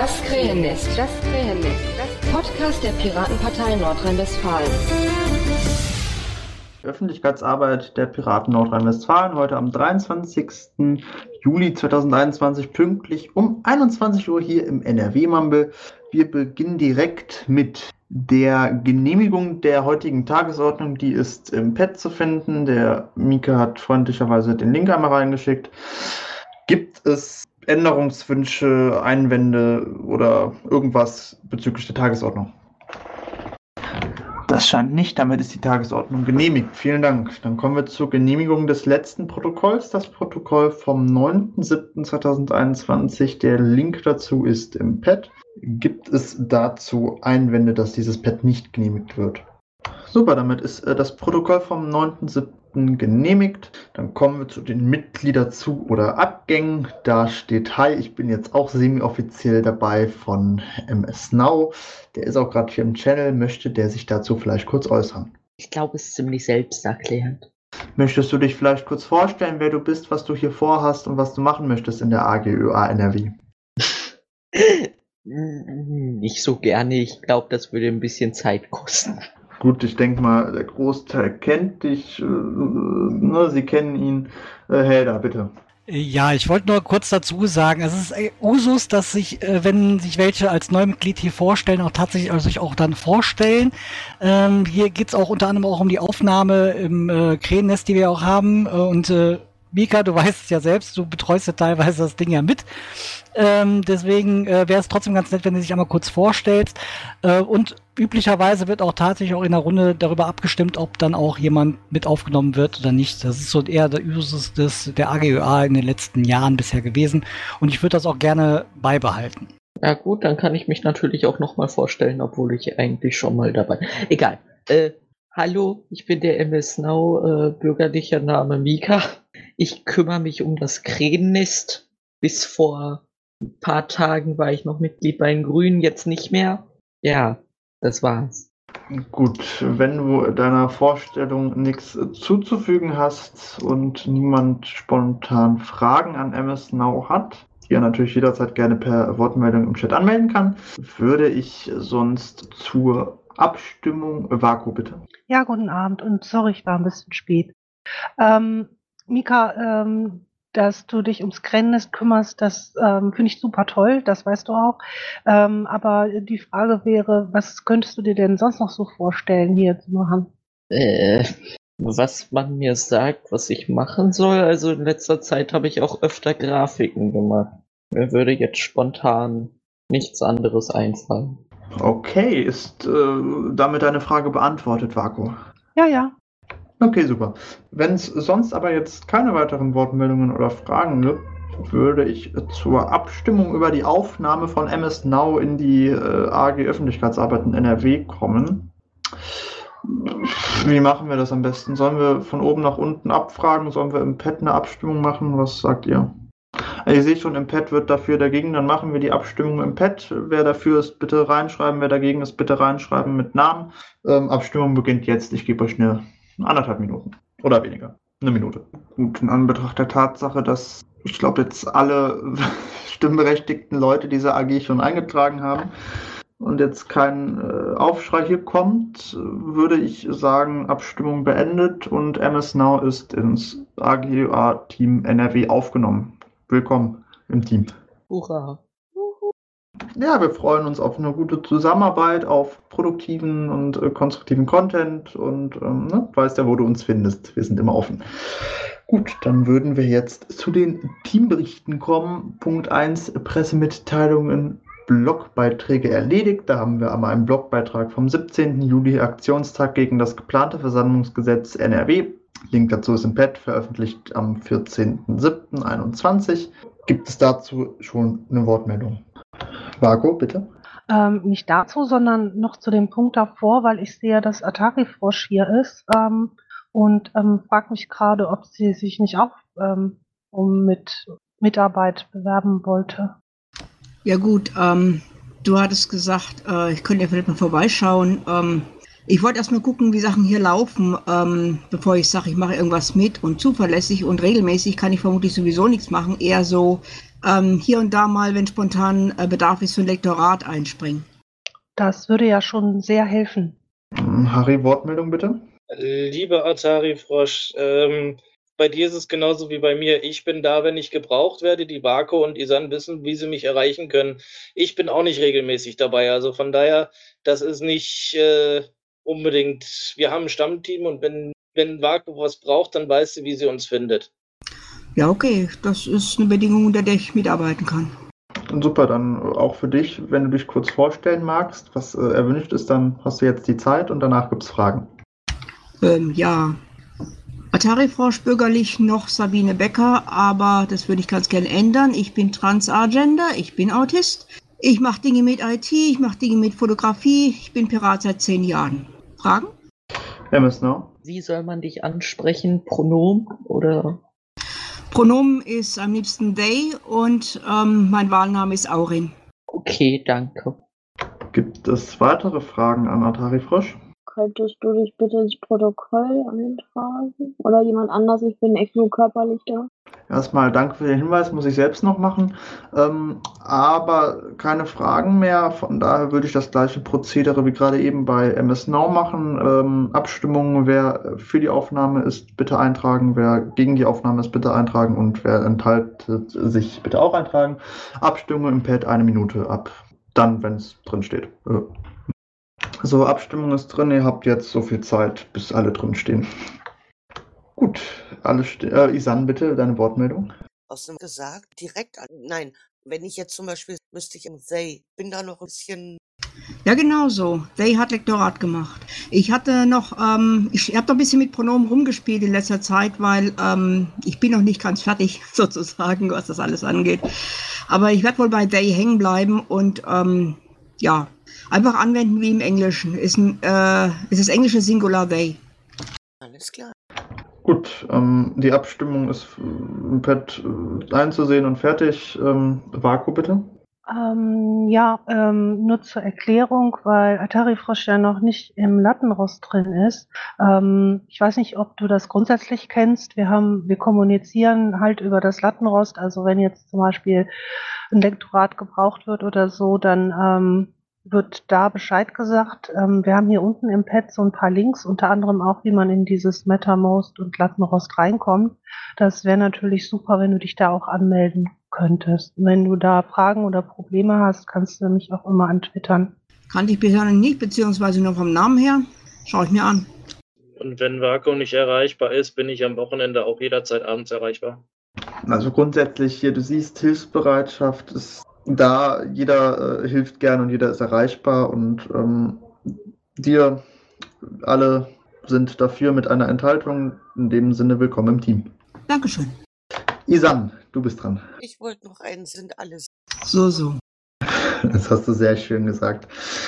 Das Krähennest. Podcast der Piratenpartei Nordrhein-Westfalen. Öffentlichkeitsarbeit der Piraten Nordrhein-Westfalen, heute am 23. Juli 2021, pünktlich um 21 Uhr hier im NRW-Mumble. Wir beginnen direkt mit der Genehmigung der heutigen Tagesordnung. Die ist im Pad zu finden. Der Mika hat freundlicherweise den Link einmal reingeschickt. Gibt es Änderungswünsche, Einwände oder irgendwas bezüglich der Tagesordnung? Das scheint nicht, damit ist die Tagesordnung genehmigt. Vielen Dank. Dann kommen wir zur Genehmigung des letzten Protokolls. Das Protokoll vom 9.7.2021. Der Link dazu ist im Pad. Gibt es dazu Einwände, dass dieses Pad nicht genehmigt wird? Super, damit ist das Protokoll vom 9.7. genehmigt. Dann kommen wir zu den Mitgliederzu- oder Abgängen. Da steht Hi, ich bin jetzt auch semi-offiziell dabei von MS Now. Der ist auch gerade hier im Channel. Möchte der sich dazu vielleicht kurz äußern? Ich glaube, es ist ziemlich selbsterklärend. Möchtest du dich vielleicht kurz vorstellen, wer du bist, was du hier vorhast und was du machen möchtest in der AGÖA NRW? Nicht so gerne. Ich glaube, das würde ein bisschen Zeit kosten. Gut, ich denke mal, der Großteil kennt dich. Sie kennen ihn. Helda, bitte. Ja, ich wollte nur kurz dazu sagen, es ist Usus, dass sich, wenn sich welche als Neumitglied hier vorstellen, auch tatsächlich sich auch dann vorstellen. Hier geht's auch unter anderem auch um die Aufnahme im Krähennest, die wir auch haben. Und Mika, du weißt es ja selbst, du betreust ja teilweise das Ding ja mit. Deswegen wäre es trotzdem ganz nett, wenn du dich einmal kurz vorstellst. Und üblicherweise wird auch tatsächlich auch in der Runde darüber abgestimmt, ob dann auch jemand mit aufgenommen wird oder nicht. Das ist so eher der Usus der AGÖA in den letzten Jahren bisher gewesen. Und ich würde das auch gerne beibehalten. Ja gut, dann kann ich mich natürlich auch nochmal vorstellen, obwohl ich eigentlich schon mal dabei bin. Egal. Hallo, ich bin der MS Now, bürgerlicher Name Mika. Ich kümmere mich um das Krähennest. Bis vor ein paar Tagen war ich noch Mitglied bei den Grünen, jetzt nicht mehr. Ja, das war's. Gut, wenn du deiner Vorstellung nichts zuzufügen hast und niemand spontan Fragen an MS Now hat, die er natürlich jederzeit gerne per Wortmeldung im Chat anmelden kann, würde ich sonst zur Abstimmung... Vaku, bitte. Ja, guten Abend und sorry, ich war ein bisschen spät. Mika, dass du dich ums Krähennest kümmerst, das finde ich super toll, das weißt du auch. Aber die Frage wäre, was könntest du dir denn sonst noch so vorstellen, hier zu machen? Was man mir sagt, was ich machen soll, also in letzter Zeit habe ich auch öfter Grafiken gemacht. Mir würde jetzt spontan nichts anderes einfallen. Okay, ist damit deine Frage beantwortet, Vaku? Ja. Okay, super. Wenn es sonst aber jetzt keine weiteren Wortmeldungen oder Fragen gibt, würde ich zur Abstimmung über die Aufnahme von MS Now in die AG Öffentlichkeitsarbeit in NRW kommen. Wie machen wir das am besten? Sollen wir von oben nach unten abfragen? Sollen wir im Pad eine Abstimmung machen? Was sagt ihr? Ihr seht schon, im Pad wird dafür dagegen, dann machen wir die Abstimmung im Pad. Wer dafür ist, bitte reinschreiben. Wer dagegen ist, bitte reinschreiben mit Namen. Abstimmung beginnt jetzt. Ich gebe euch eine 1,5 Minuten oder weniger. 1 Minute. Gut, in Anbetracht der Tatsache, dass ich glaube jetzt alle stimmberechtigten Leute dieser AG schon eingetragen haben und jetzt kein Aufschrei hier kommt, würde ich sagen, Abstimmung beendet und MS Now ist ins AGÖA-Team NRW aufgenommen. Willkommen im Team. Hurra! Ja, wir freuen uns auf eine gute Zusammenarbeit, auf produktiven und konstruktiven Content und weißt ja, wo du uns findest. Wir sind immer offen. Gut, dann würden wir jetzt zu den Teamberichten kommen. Punkt 1, Pressemitteilungen, Blogbeiträge erledigt. Da haben wir einmal einen Blogbeitrag vom 17. Juli, Aktionstag gegen das geplante Versammlungsgesetz NRW. Link dazu ist im Pad, veröffentlicht am 14.07.21. Gibt es dazu schon eine Wortmeldung? Vaku, bitte. Nicht dazu, sondern noch zu dem Punkt davor, weil ich sehe, dass Atari-Frosch hier ist und frage mich gerade, ob sie sich nicht auch mit Mitarbeit bewerben wollte. Ja gut, du hattest gesagt, ich könnte ja vielleicht mal vorbeischauen. Ich wollte erst mal gucken, wie Sachen hier laufen, bevor ich sage, ich mache irgendwas mit und zuverlässig und regelmäßig kann ich vermutlich sowieso nichts machen. Eher so hier und da mal, wenn spontan Bedarf ist, für ein Lektorat einspringen. Das würde ja schon sehr helfen. Harry, Wortmeldung bitte. Lieber Atari Frosch, bei dir ist es genauso wie bei mir. Ich bin da, wenn ich gebraucht werde. Die Vako und Isan wissen, wie sie mich erreichen können. Ich bin auch nicht regelmäßig dabei. Also von daher, das ist nicht unbedingt. Wir haben ein Stammteam und wenn Vako was braucht, dann weiß sie, wie sie uns findet. Ja, okay. Das ist eine Bedingung, unter der ich mitarbeiten kann. Super, dann auch für dich, wenn du dich kurz vorstellen magst, was erwünscht ist, dann hast du jetzt die Zeit und danach gibt es Fragen. Ja. Atari Frosch bürgerlich noch Sabine Becker, aber das würde ich ganz gerne ändern. Ich bin Transagender, ich bin Autist. Ich mache Dinge mit IT, ich mache Dinge mit Fotografie. Ich bin Pirat seit 10 Jahren. Fragen? Now? Wie soll man dich ansprechen? Pronomen oder? Pronomen ist am liebsten they und mein Wahlname ist Aurin. Okay, danke. Gibt es weitere Fragen an Atari Frosch? Könntest du dich bitte ins Protokoll eintragen? Oder jemand anders? Ich bin echt nur körperlich da. Erstmal danke für den Hinweis, muss ich selbst noch machen. Aber keine Fragen mehr. Von daher würde ich das gleiche Prozedere wie gerade eben bei MS Now machen. Abstimmung, wer für die Aufnahme ist, bitte eintragen. Wer gegen die Aufnahme ist, bitte eintragen. Und wer enthaltet sich, bitte auch eintragen. Abstimmung im Pad 1 Minute ab. Dann, wenn es drin steht. So, Abstimmung ist drin. Ihr habt jetzt so viel Zeit, bis alle drin stehen. Gut, Isan, bitte, deine Wortmeldung. Außerdem gesagt, direkt an. Nein, wenn ich jetzt zum Beispiel müsste ich im They, bin da noch ein bisschen. Ja, genau so. They hat Lektorat gemacht. Ich hatte noch, ich habe noch ein bisschen mit Pronomen rumgespielt in letzter Zeit, weil ich bin noch nicht ganz fertig, sozusagen, was das alles angeht. Aber ich werde wohl bei they hängen bleiben und ja, einfach anwenden wie im Englischen. Ist das englische Singular they. Alles klar. Gut, die Abstimmung ist im Pad einzusehen und fertig. Vako, bitte. Nur zur Erklärung, weil Atari Frosch ja noch nicht im Lattenrost drin ist. Ich weiß nicht, ob du das grundsätzlich kennst. Wir kommunizieren halt über das Lattenrost. Also wenn jetzt zum Beispiel ein Lektorat gebraucht wird oder so, dann wird da Bescheid gesagt. Wir haben hier unten im Pad so ein paar Links, unter anderem auch, wie man in dieses MetaMost und Lattenrost reinkommt. Das wäre natürlich super, wenn du dich da auch anmelden könntest. Wenn du da Fragen oder Probleme hast, kannst du mich auch immer antwittern. Kannte ich bisher noch nicht, beziehungsweise nur vom Namen her. Schaue ich mir an. Und wenn Vako nicht erreichbar ist, bin ich am Wochenende auch jederzeit abends erreichbar. Also grundsätzlich hier, du siehst, Hilfsbereitschaft ist da, jeder hilft gern und jeder ist erreichbar und wir alle sind dafür mit einer Enthaltung. In dem Sinne, willkommen im Team. Dankeschön. Isan, du bist dran. Ich wollte noch einen, sind alles. So. Das hast du sehr schön gesagt.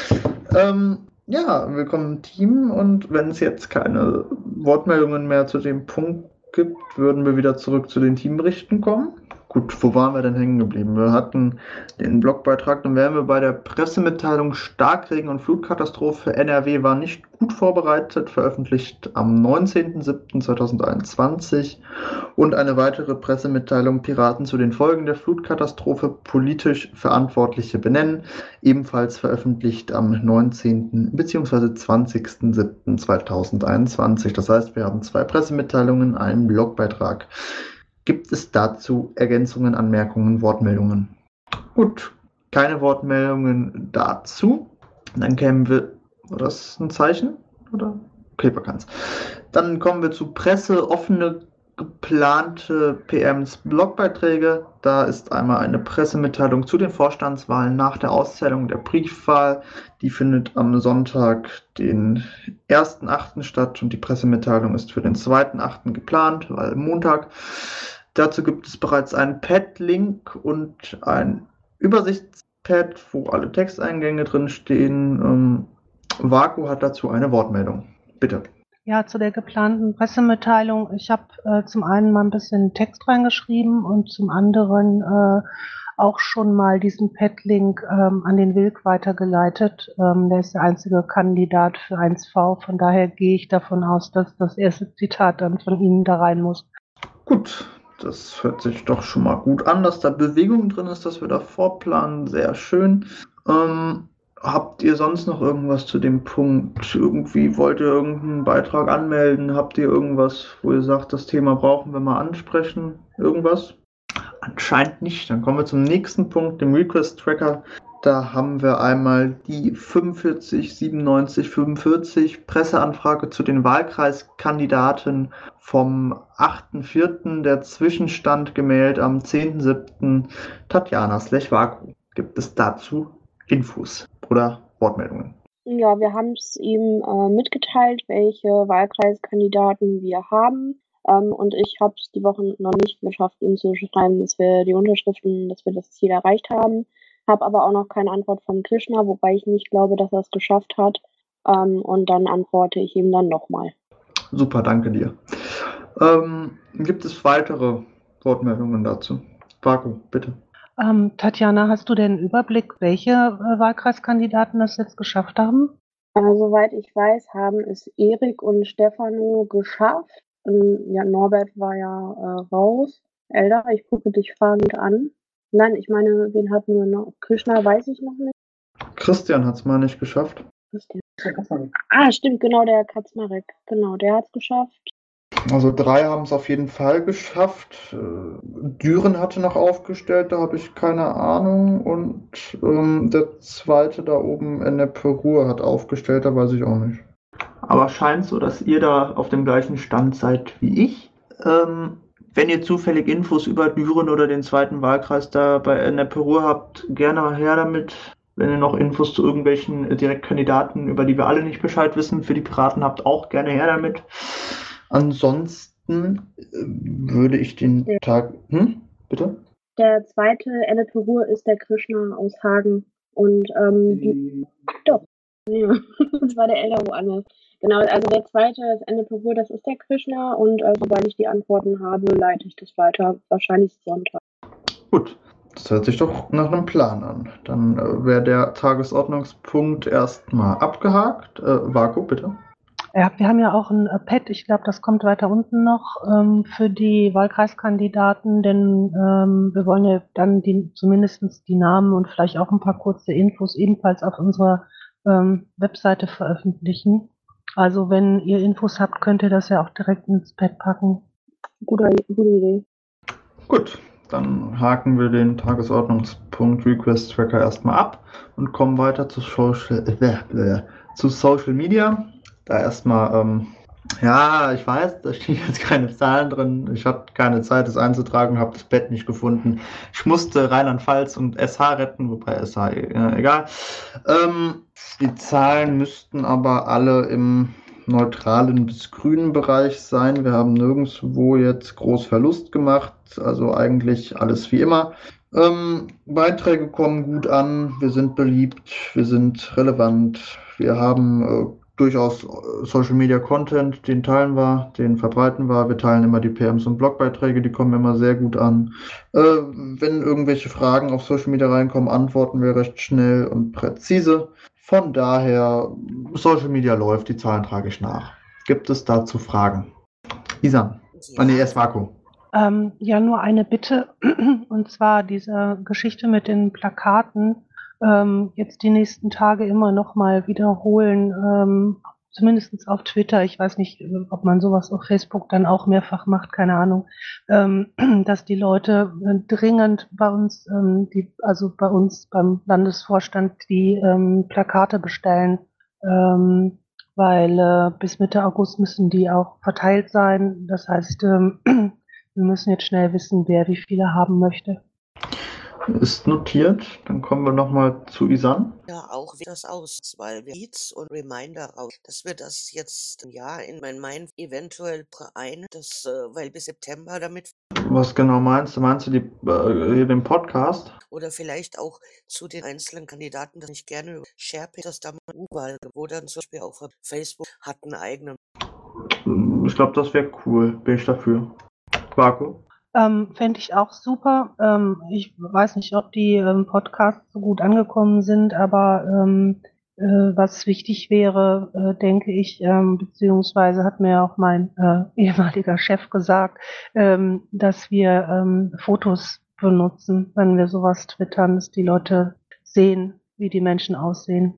Ja, willkommen im Team und wenn es jetzt keine Wortmeldungen mehr zu dem Punkt gibt, würden wir wieder zurück zu den Teamberichten kommen. Gut, wo waren wir denn hängen geblieben? Wir hatten den Blogbeitrag, dann wären wir bei der Pressemitteilung Starkregen und Flutkatastrophe NRW war nicht gut vorbereitet, veröffentlicht am 19.07.2021 und eine weitere Pressemitteilung Piraten zu den Folgen der Flutkatastrophe politisch Verantwortliche benennen, ebenfalls veröffentlicht am 19. bzw. 20.07.2021. Das heißt, wir haben 2 Pressemitteilungen, einen Blogbeitrag. Gibt es dazu Ergänzungen, Anmerkungen, Wortmeldungen? Gut, keine Wortmeldungen dazu. Dann kämen wir, war das ein Zeichen? Oder? Okay, bekannt. Dann kommen wir zu Presse, offene, geplante PMs, Blogbeiträge. Da ist einmal eine Pressemitteilung zu den Vorstandswahlen nach der Auszählung der Briefwahl. Die findet am Sonntag, den 1.8. statt und die Pressemitteilung ist für den 2.8. geplant, weil Montag. Dazu gibt es bereits einen Pad-Link und ein Übersichtspad, wo alle Texteingänge drin stehen. Vako hat dazu eine Wortmeldung. Bitte. Ja, zu der geplanten Pressemitteilung. Ich habe zum einen mal ein bisschen Text reingeschrieben und zum anderen auch schon mal diesen Pad-Link an den Wilk weitergeleitet. Der ist der einzige Kandidat für 1V. Von daher gehe ich davon aus, dass das erste Zitat dann von Ihnen da rein muss. Gut, Das hört sich doch schon mal gut an, dass da Bewegung drin ist, dass wir da vorplanen. Sehr schön. Habt ihr sonst noch irgendwas zu dem Punkt? Irgendwie wollt ihr irgendeinen Beitrag anmelden? Habt ihr irgendwas, wo ihr sagt, das Thema brauchen wir mal ansprechen? Irgendwas? Anscheinend nicht. Dann kommen wir zum nächsten Punkt, dem Request-Tracker. Da haben wir einmal die 459745 Presseanfrage zu den Wahlkreiskandidaten vom 8.4. Der Zwischenstand gemeldet am 10.7. Tatjana Slechwaku. Gibt es dazu Infos oder Wortmeldungen? Ja, wir haben es ihm mitgeteilt, welche Wahlkreiskandidaten wir haben. Und ich habe es die Woche noch nicht geschafft, ihm zu schreiben, dass wir die Unterschriften, dass wir das Ziel erreicht haben. Habe aber auch noch keine Antwort von Krishna, wobei ich nicht glaube, dass er es geschafft hat. Und dann antworte ich ihm dann nochmal. Super, danke dir. Gibt es weitere Wortmeldungen dazu? Vaku, bitte. Tatjana, hast du denn einen Überblick, welche Wahlkreiskandidaten das jetzt geschafft haben? Soweit ich weiß, haben es Erik und Stefano geschafft. Ja, Norbert war ja raus. Elda, ich gucke dich fragend an. Nein, ich meine, wen hatten wir noch? Krishna weiß ich noch nicht. Christian hat es mal nicht geschafft. Stimmt, genau, der Kaczmarek. Genau, der hat es geschafft. Also 3 haben es auf jeden Fall geschafft. Düren hatte noch aufgestellt, da habe ich keine Ahnung. Und der zweite da oben in der Peru hat aufgestellt, da weiß ich auch nicht. Aber scheint so, dass ihr da auf dem gleichen Stand seid wie ich. Wenn ihr zufällig Infos über Düren oder den zweiten Wahlkreis da in der Peru habt, gerne her damit. Wenn ihr noch Infos zu irgendwelchen Direktkandidaten, über die wir alle nicht Bescheid wissen, für die Piraten habt, auch gerne her damit. Ansonsten würde ich den Tag... Bitte? Der zweite in der Peru ist der Krishna aus Hagen. Und doch. Ja, das war der Elder woanders. Genau, also der zweite, das Ende Peru, das ist der Krishna und sobald ich die Antworten habe, leite ich das weiter, wahrscheinlich Sonntag. Gut, das hört sich doch nach einem Plan an. Dann wäre der Tagesordnungspunkt erstmal abgehakt. Vaku, bitte. Ja, wir haben ja auch ein Pad, ich glaube, das kommt weiter unten noch für die Wahlkreiskandidaten, denn wir wollen ja dann zumindest die Namen und vielleicht auch ein paar kurze Infos ebenfalls auf unserer Webseite veröffentlichen. Also wenn ihr Infos habt, könnt ihr das ja auch direkt ins Pad packen. Gute Idee. Gut, dann haken wir den Tagesordnungspunkt Request Tracker erstmal ab und kommen weiter zu Social Media. Da erstmal, ich weiß, da stehen jetzt keine Zahlen drin. Ich hatte keine Zeit, das einzutragen, habe das Pad nicht gefunden. Ich musste Rheinland-Pfalz und SH retten, wobei SH, egal. Die Zahlen müssten aber alle im neutralen bis grünen Bereich sein. Wir haben nirgendwo jetzt groß Verlust gemacht, also eigentlich alles wie immer. Beiträge kommen gut an, wir sind beliebt, wir sind relevant, wir haben durchaus Social Media Content, den teilen wir, den verbreiten wir. Wir teilen immer die PMs und Blogbeiträge, die kommen immer sehr gut an. Wenn irgendwelche Fragen auf Social Media reinkommen, antworten wir recht schnell und präzise. Von daher, Social Media läuft, die Zahlen trage ich nach. Gibt es dazu Fragen? Isan. Ja. Erst Vaku. Ja, nur eine Bitte, und zwar diese Geschichte mit den Plakaten. Jetzt die nächsten Tage immer noch mal wiederholen, zumindest auf Twitter. Ich weiß nicht, ob man sowas auf Facebook dann auch mehrfach macht, keine Ahnung, dass die Leute dringend bei uns, bei uns beim Landesvorstand die Plakate bestellen, weil bis Mitte August müssen die auch verteilt sein. Das heißt, wir müssen jetzt schnell wissen, wer wie viele haben möchte. Ist notiert. Dann kommen wir nochmal zu Isan. Ja, auch wie das aus, weil wir Leads und Reminder raus, dass wir das jetzt in mein eventuell ein, weil bis September damit. Was genau meinst du? Meinst du den Podcast? Oder vielleicht auch zu den einzelnen Kandidaten, dass ich gerne SharePay, das da mal überall, wo dann zum Beispiel auch Facebook hat einen eigenen. Ich glaube, das wäre cool. Bin ich dafür. Vaku? Fände ich auch super. Ich weiß nicht, ob die Podcasts so gut angekommen sind, aber was wichtig wäre, denke ich, beziehungsweise hat mir auch mein ehemaliger Chef gesagt, dass wir Fotos benutzen, wenn wir sowas twittern, dass die Leute sehen, wie die Menschen aussehen.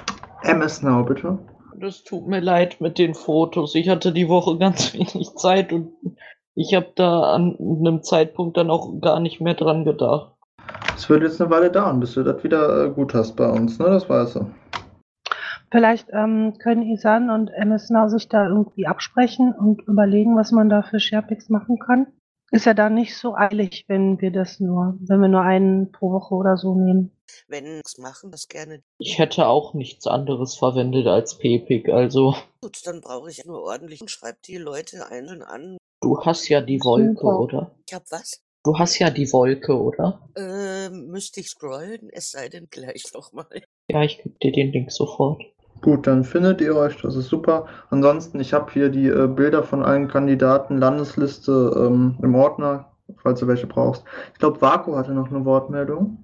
MS Now, bitte. Das tut mir leid mit den Fotos. Ich hatte die Woche ganz wenig Zeit und ich habe da an einem Zeitpunkt dann auch gar nicht mehr dran gedacht. Es wird jetzt eine Weile dauern, bis du das wieder gut hast bei uns, ne? Das weißt du. Vielleicht können Isan und MS Now sich da irgendwie absprechen und überlegen, was man da für Sharepics machen kann. Ist ja da nicht so eilig, wenn wir nur einen pro Woche oder so nehmen. Wenn es machen, das gerne. Ich hätte auch nichts anderes verwendet als PPIC, also. Gut, dann brauche ich nur ordentlich und schreib die Leute einzeln an. Du hast ja die Wolke, oder? Ich hab was? Du hast ja die Wolke, oder? Müsste ich scrollen, es sei denn gleich nochmal. Ja, ich gebe dir den Link sofort. Gut, dann findet ihr euch, das ist super. Ansonsten, ich habe hier die Bilder von allen Kandidaten, Landesliste im Ordner, falls du welche brauchst. Ich glaube, Vaku hatte noch eine Wortmeldung.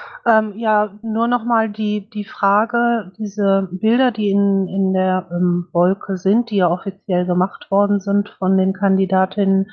Ja, nur nochmal die Frage, diese Bilder, die in der Wolke sind, die ja offiziell gemacht worden sind von den Kandidatinnen,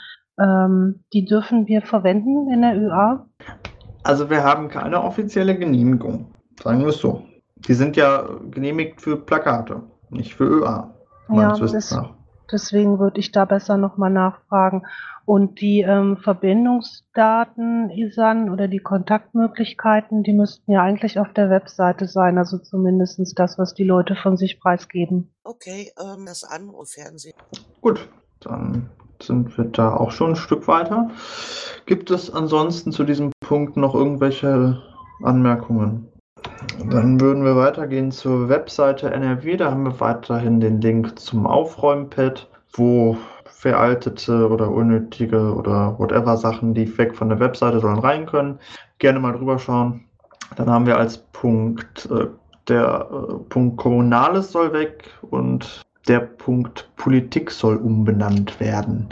die dürfen wir verwenden in der ÖA? Also wir haben keine offizielle Genehmigung, sagen wir es so. Die sind ja genehmigt für Plakate, nicht für ÖA. Ja, deswegen würde ich da besser nochmal nachfragen. Und die Verbindungsdaten, Isan, oder die Kontaktmöglichkeiten, die müssten ja eigentlich auf der Webseite sein, also zumindest das, was die Leute von sich preisgeben. Okay, das Anruffernsehen. Gut, dann sind wir da auch schon ein Stück weiter. Gibt es ansonsten zu diesem Punkt noch irgendwelche Anmerkungen? Dann würden wir weitergehen zur Webseite NRW. Da haben wir weiterhin den Link zum Aufräumpad, wo veraltete oder unnötige oder whatever Sachen, die weg von der Webseite sollen, rein können. Gerne mal drüber schauen. Dann haben wir als Punkt, der Punkt Kommunales soll weg und der Punkt Politik soll umbenannt werden.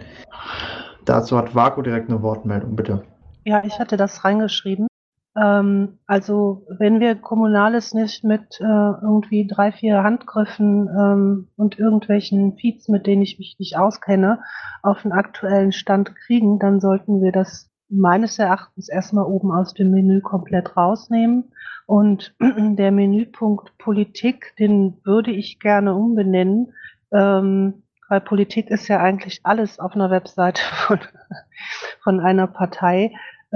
Dazu hat Vaku direkt eine Wortmeldung, bitte. Ja, ich hatte das reingeschrieben. Also wenn wir Kommunales nicht mit irgendwie 3, 4 Handgriffen und irgendwelchen Feeds, mit denen ich mich nicht auskenne, auf den aktuellen Stand kriegen, dann sollten wir das meines Erachtens erstmal oben aus dem Menü komplett rausnehmen. Und der Menüpunkt Politik, den würde ich gerne umbenennen, weil Politik ist ja eigentlich alles auf einer Webseite von einer Partei.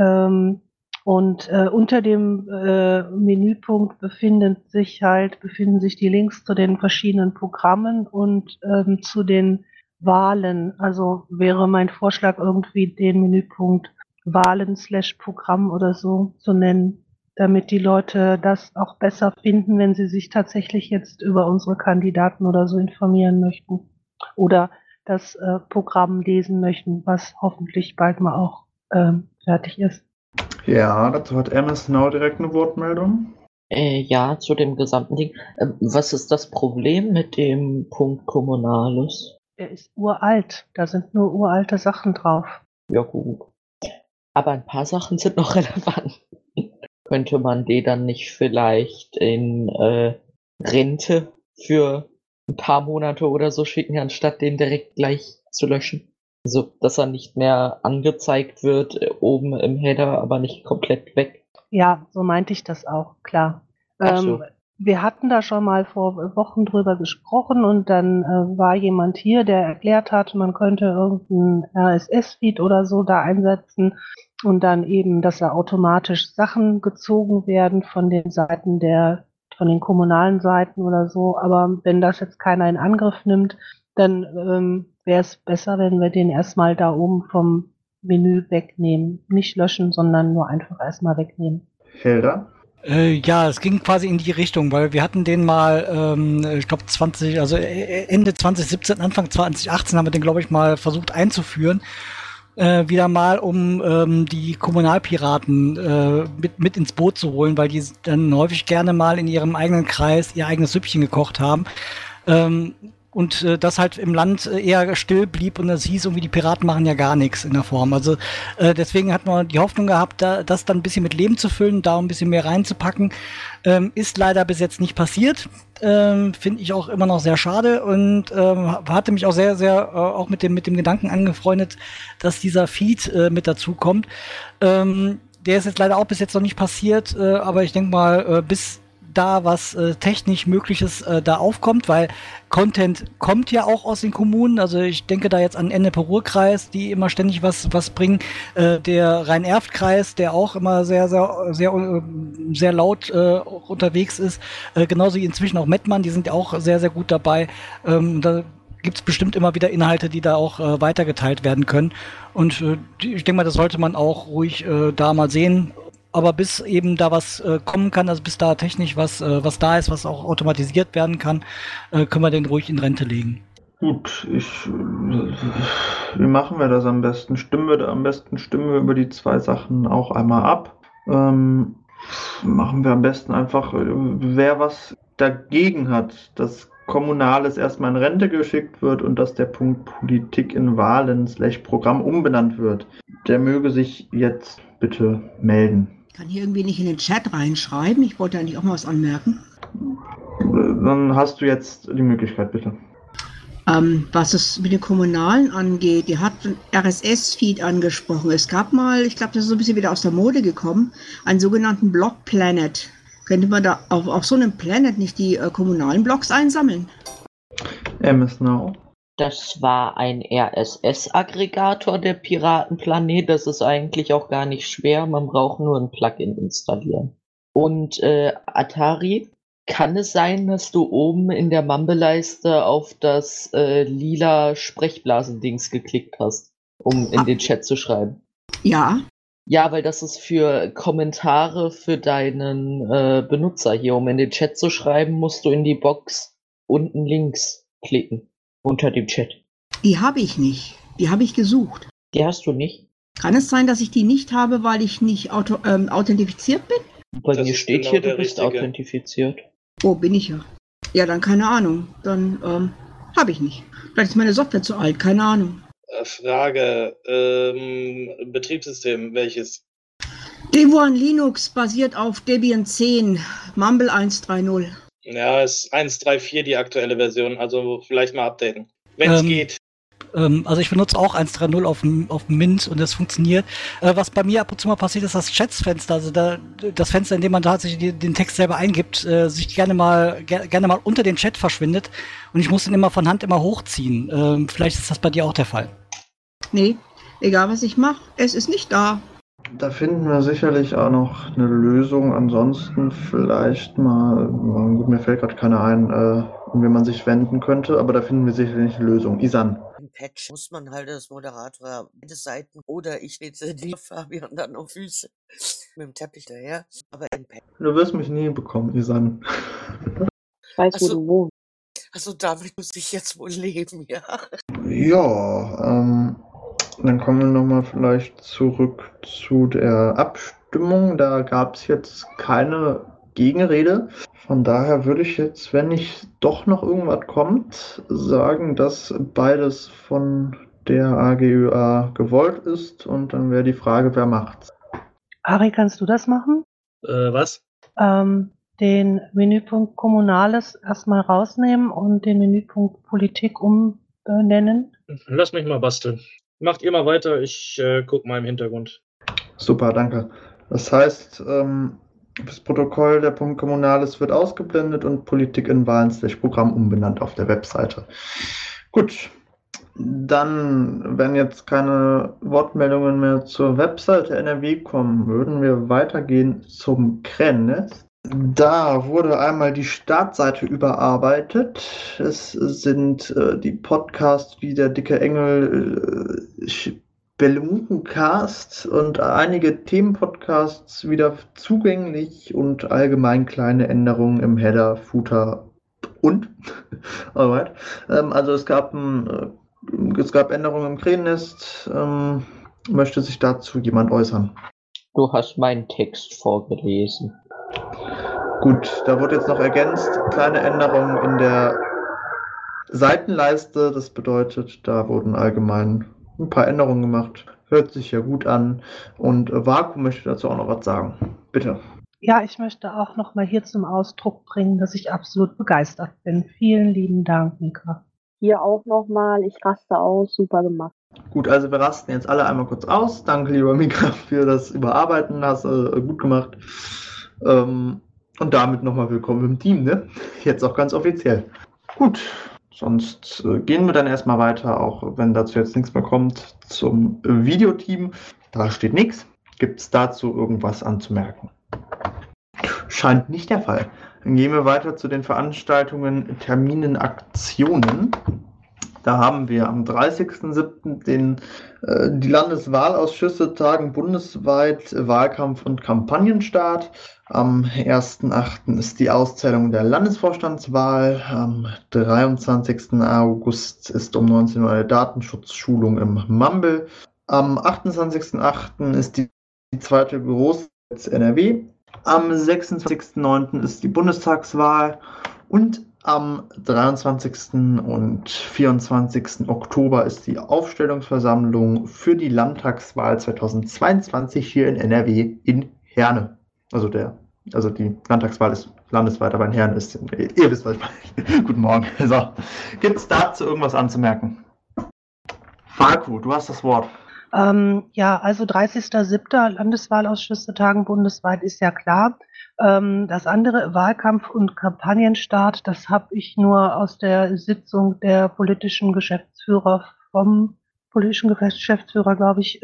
Und unter dem Menüpunkt befinden sich die Links zu den verschiedenen Programmen und zu den Wahlen. Also wäre mein Vorschlag, irgendwie den Menüpunkt Wahlen/Programm oder so zu nennen, damit die Leute das auch besser finden, wenn sie sich tatsächlich jetzt über unsere Kandidaten oder so informieren möchten. Oder das Programm lesen möchten, was hoffentlich bald mal auch fertig ist. Ja, dazu hat MS Now direkt eine Wortmeldung. Ja, zu dem gesamten Ding. Was ist das Problem mit dem Punkt Kommunales? Der ist uralt. Da sind nur uralte Sachen drauf. Ja, gut. Aber ein paar Sachen sind noch relevant. Könnte man die dann nicht vielleicht in Rente für ein paar Monate oder so schicken, anstatt den direkt gleich zu löschen? Also, dass er nicht mehr angezeigt wird, oben im Header, aber nicht komplett weg. Ja, so meinte ich das auch, klar. So. Wir hatten da schon mal vor Wochen drüber gesprochen und dann war jemand hier, der erklärt hat, man könnte irgendeinen RSS-Feed oder so da einsetzen und dann eben, dass da automatisch Sachen gezogen werden von den Seiten von den kommunalen Seiten oder so. Aber wenn das jetzt keiner in Angriff nimmt, dann wäre es besser, wenn wir den erstmal da oben vom Menü wegnehmen. Nicht löschen, sondern nur einfach erstmal wegnehmen. Helder? Ja, es ging quasi in die Richtung, weil wir hatten den mal, ich glaube Ende 2017, Anfang 2018 haben wir den, glaube ich, mal versucht einzuführen. Wieder mal, um die Kommunalpiraten mit ins Boot zu holen, weil die dann häufig gerne mal in ihrem eigenen Kreis ihr eigenes Süppchen gekocht haben. und das halt im Land eher still blieb und es hieß irgendwie, die Piraten machen ja gar nichts in der Form. Also deswegen hat man die Hoffnung gehabt, das dann ein bisschen mit Leben zu füllen, da ein bisschen mehr reinzupacken. Ist leider bis jetzt nicht passiert. Finde ich auch immer noch sehr schade und hatte mich auch sehr, sehr auch mit dem Gedanken angefreundet, dass dieser Feed mit dazu kommt. Der ist jetzt leider auch bis jetzt noch nicht passiert, aber ich denke mal, bis da was technisch Mögliches da aufkommt, weil Content kommt ja auch aus den Kommunen. Also ich denke da jetzt an Ennepe-Ruhr-Kreis, die immer ständig was bringen. Der Rhein-Erft-Kreis, der auch immer sehr, sehr, sehr, sehr laut unterwegs ist. Genauso wie inzwischen auch Mettmann, die sind ja auch sehr, sehr gut dabei. Da gibt es bestimmt immer wieder Inhalte, die da auch weitergeteilt werden können. Und ich denke mal, das sollte man auch ruhig da mal sehen. Aber bis eben da was kommen kann, also bis da technisch was da ist, was auch automatisiert werden kann, können wir den ruhig in Rente legen. Gut, wie machen wir das am besten? Stimmen wir über die 2 Sachen auch einmal ab. Machen wir am besten einfach, wer was dagegen hat, dass Kommunales erstmal in Rente geschickt wird und dass der Punkt Politik in Wahlen / Programm umbenannt wird, der möge sich jetzt bitte melden. Ich kann hier irgendwie nicht in den Chat reinschreiben. Ich wollte eigentlich auch mal was anmerken. Dann hast du jetzt die Möglichkeit, bitte. Was es mit den Kommunalen angeht, die hat einen RSS-Feed angesprochen. Es gab mal, ich glaube, das ist so ein bisschen wieder aus der Mode gekommen, einen sogenannten Blog Planet. Könnte man da auf so einem Planet nicht die kommunalen Blogs einsammeln? MS Now. Das war ein RSS-Aggregator, der Piratenplanet. Das ist eigentlich auch gar nicht schwer. Man braucht nur ein Plugin installieren. Und Atari, kann es sein, dass du oben in der Mumble-Leiste auf das lila Sprechblasendings geklickt hast, um in den Chat zu schreiben? Ja. Ja, weil das ist für Kommentare für deinen Benutzer hier. Um in den Chat zu schreiben, musst du in die Box unten links klicken. Unter dem Chat. Die habe ich nicht. Die habe ich gesucht. Die hast du nicht? Kann es sein, dass ich die nicht habe, weil ich nicht authentifiziert bin? Bei mir steht hier, du bist authentifiziert. Oh, bin ich ja. Ja, dann keine Ahnung. Dann habe ich nicht. Vielleicht ist meine Software zu alt, keine Ahnung. Frage, Betriebssystem, welches? Devuan Linux basiert auf Debian 10, Mumble 1.3.0. Ja, ist 1.3.4 die aktuelle Version, also vielleicht mal updaten, wenn es geht. Also ich benutze auch 1.3.0 auf dem Mint und das funktioniert. Was bei mir ab und zu mal passiert, ist das Chats-Fenster, also das Fenster, in dem man tatsächlich den Text selber eingibt, sich gerne mal unter den Chat verschwindet und ich muss den immer von Hand hochziehen. Vielleicht ist das bei dir auch der Fall. Nee, egal was ich mache, es ist nicht da. Da finden wir sicherlich auch noch eine Lösung. Ansonsten vielleicht mal, mir fällt gerade keiner ein, an wen man sich wenden könnte, aber da finden wir sicherlich eine Lösung. Isan. Im Patch muss man halt als Moderator beide Seiten oder ich rede dir Fabian dann auf Füße mit dem Teppich daher. Aber im Patch. Du wirst mich nie bekommen, Isan. Ich weiß, wo du wohnst. Also damit muss ich jetzt wohl leben, ja. Ja, dann kommen wir nochmal vielleicht zurück zu der Abstimmung. Da gab es jetzt keine Gegenrede. Von daher würde ich jetzt, wenn nicht doch noch irgendwas kommt, sagen, dass beides von der AGÖA gewollt ist. Und dann wäre die Frage, wer macht's? Ari, kannst du das machen? Was? Den Menüpunkt Kommunales erstmal rausnehmen und den Menüpunkt Politik umbenennen. Lass mich mal basteln. Macht ihr mal weiter, ich gucke mal im Hintergrund. Super, danke. Das heißt, das Protokoll der Punkt Kommunales wird ausgeblendet und Politik in Wahlen / Programm umbenannt auf der Webseite. Gut, dann, wenn jetzt keine Wortmeldungen mehr zur Webseite NRW kommen, würden wir weitergehen zum Krähennetz. Da wurde einmal die Startseite überarbeitet. Es sind die Podcasts wie der Dicke Engel, Spelunkencast und einige Themenpodcasts wieder zugänglich und allgemein kleine Änderungen im Header, Footer und alright. Also es gab Änderungen im Krähennest. Möchte sich dazu jemand äußern? Du hast meinen Text vorgelesen. Gut, da wurde jetzt noch ergänzt, kleine Änderungen in der Seitenleiste. Das bedeutet, da wurden allgemein ein paar Änderungen gemacht. Hört sich ja gut an. Und Vaku möchte dazu auch noch was sagen. Bitte. Ja, ich möchte auch noch mal hier zum Ausdruck bringen, dass ich absolut begeistert bin. Vielen lieben Dank, Mika. Hier auch nochmal, ich raste aus, super gemacht. Gut, also wir rasten jetzt alle einmal kurz aus. Danke, lieber Mika, für das Überarbeiten. Hast du gut gemacht. Und damit nochmal willkommen im Team, ne? Jetzt auch ganz offiziell. Gut, sonst gehen wir dann erstmal weiter, auch wenn dazu jetzt nichts mehr kommt, zum Videoteam. Da steht nichts. Gibt es dazu irgendwas anzumerken? Scheint nicht der Fall. Dann gehen wir weiter zu den Veranstaltungen, Terminen, Aktionen. Da haben wir am 30.07. Die Landeswahlausschüsse tagen bundesweit Wahlkampf- und Kampagnenstart. Am 1.08. ist die Auszählung der Landesvorstandswahl. Am 23. August ist um 19 Uhr eine Datenschutzschulung im Mumble. Am 28.08. ist die zweite Großsitz NRW. Am 26.09. ist die Bundestagswahl und am 23. und 24. Oktober ist die Aufstellungsversammlung für die Landtagswahl 2022 hier in NRW in Herne. Also die Landtagswahl ist landesweit, aber in Herne ist, ihr wisst, was ich meine. Guten Morgen. So, gibt es dazu irgendwas anzumerken? Vaku, du hast das Wort. Ja, also 30.07. Landeswahlausschüsse tagen bundesweit ist ja klar. Das andere, Wahlkampf- und Kampagnenstart, das habe ich nur aus der Sitzung der politischen Geschäftsführer vom politischen Geschäftsführer, glaube ich,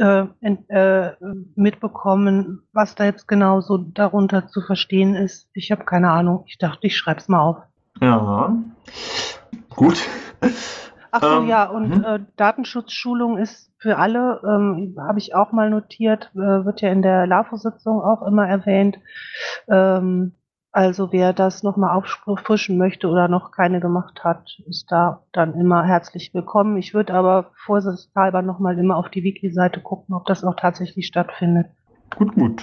mitbekommen, was da jetzt genau so darunter zu verstehen ist. Ich habe keine Ahnung. Ich dachte, ich schreibe es mal auf. Ja, gut. Ach so, ja, und Datenschutzschulung ist für alle, habe ich auch mal notiert, wird ja in der LAFO-Sitzung auch immer erwähnt. Also wer das nochmal auffrischen möchte oder noch keine gemacht hat, ist da dann immer herzlich willkommen. Ich würde aber vorsichtshalber nochmal immer auf die Wiki-Seite gucken, ob das auch tatsächlich stattfindet. Gut.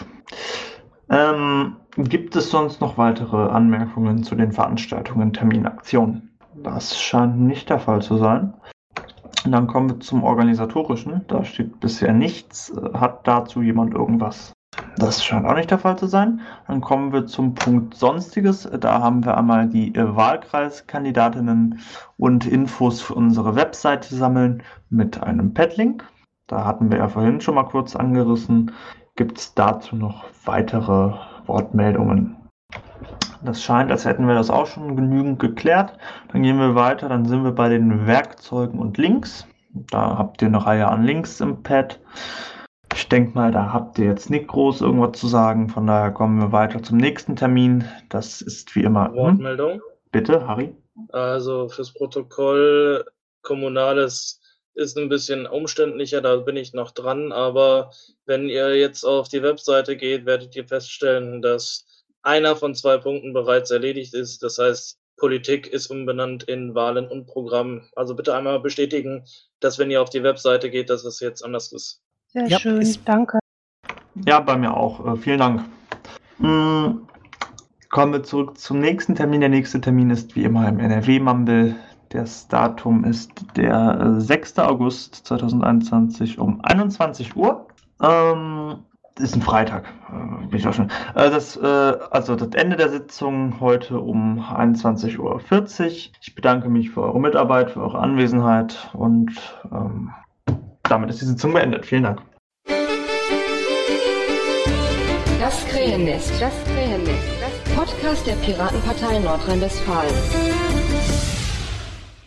Gibt es sonst noch weitere Anmerkungen zu den Veranstaltungen, Terminaktionen? Das scheint nicht der Fall zu sein. Und dann kommen wir zum Organisatorischen. Da steht bisher nichts. Hat dazu jemand irgendwas? Das scheint auch nicht der Fall zu sein. Dann kommen wir zum Punkt Sonstiges. Da haben wir einmal die Wahlkreiskandidatinnen und Infos für unsere Webseite sammeln mit einem Padlink. Da hatten wir ja vorhin schon mal kurz angerissen. Gibt es dazu noch weitere Wortmeldungen? Das scheint, als hätten wir das auch schon genügend geklärt. Dann gehen wir weiter, dann sind wir bei den Werkzeugen und Links. Da habt ihr eine Reihe an Links im Pad. Ich denke mal, da habt ihr jetzt nicht groß irgendwas zu sagen. Von daher kommen wir weiter zum nächsten Termin. Das ist wie immer... Wortmeldung. Bitte, Harry. Also fürs Protokoll, Kommunales ist ein bisschen umständlicher, da bin ich noch dran. Aber wenn ihr jetzt auf die Webseite geht, werdet ihr feststellen, dass einer von 2 Punkten bereits erledigt ist. Das heißt, Politik ist umbenannt in Wahlen und Programm. Also bitte einmal bestätigen, dass wenn ihr auf die Webseite geht, dass es jetzt anders ist. Sehr schön, danke. Ja, bei mir auch. Vielen Dank. Kommen wir zurück zum nächsten Termin. Der nächste Termin ist wie immer im NRW-Mumble. Das Datum ist der 6. August 2021 um 21 Uhr. Ist ein Freitag. Bin ich auch schon. Also das Ende der Sitzung heute um 21:40 Uhr. Ich bedanke mich für eure Mitarbeit, für eure Anwesenheit und damit ist die Sitzung beendet. Vielen Dank. Das Krähennest. Das Podcast der Piratenpartei Nordrhein-Westfalen.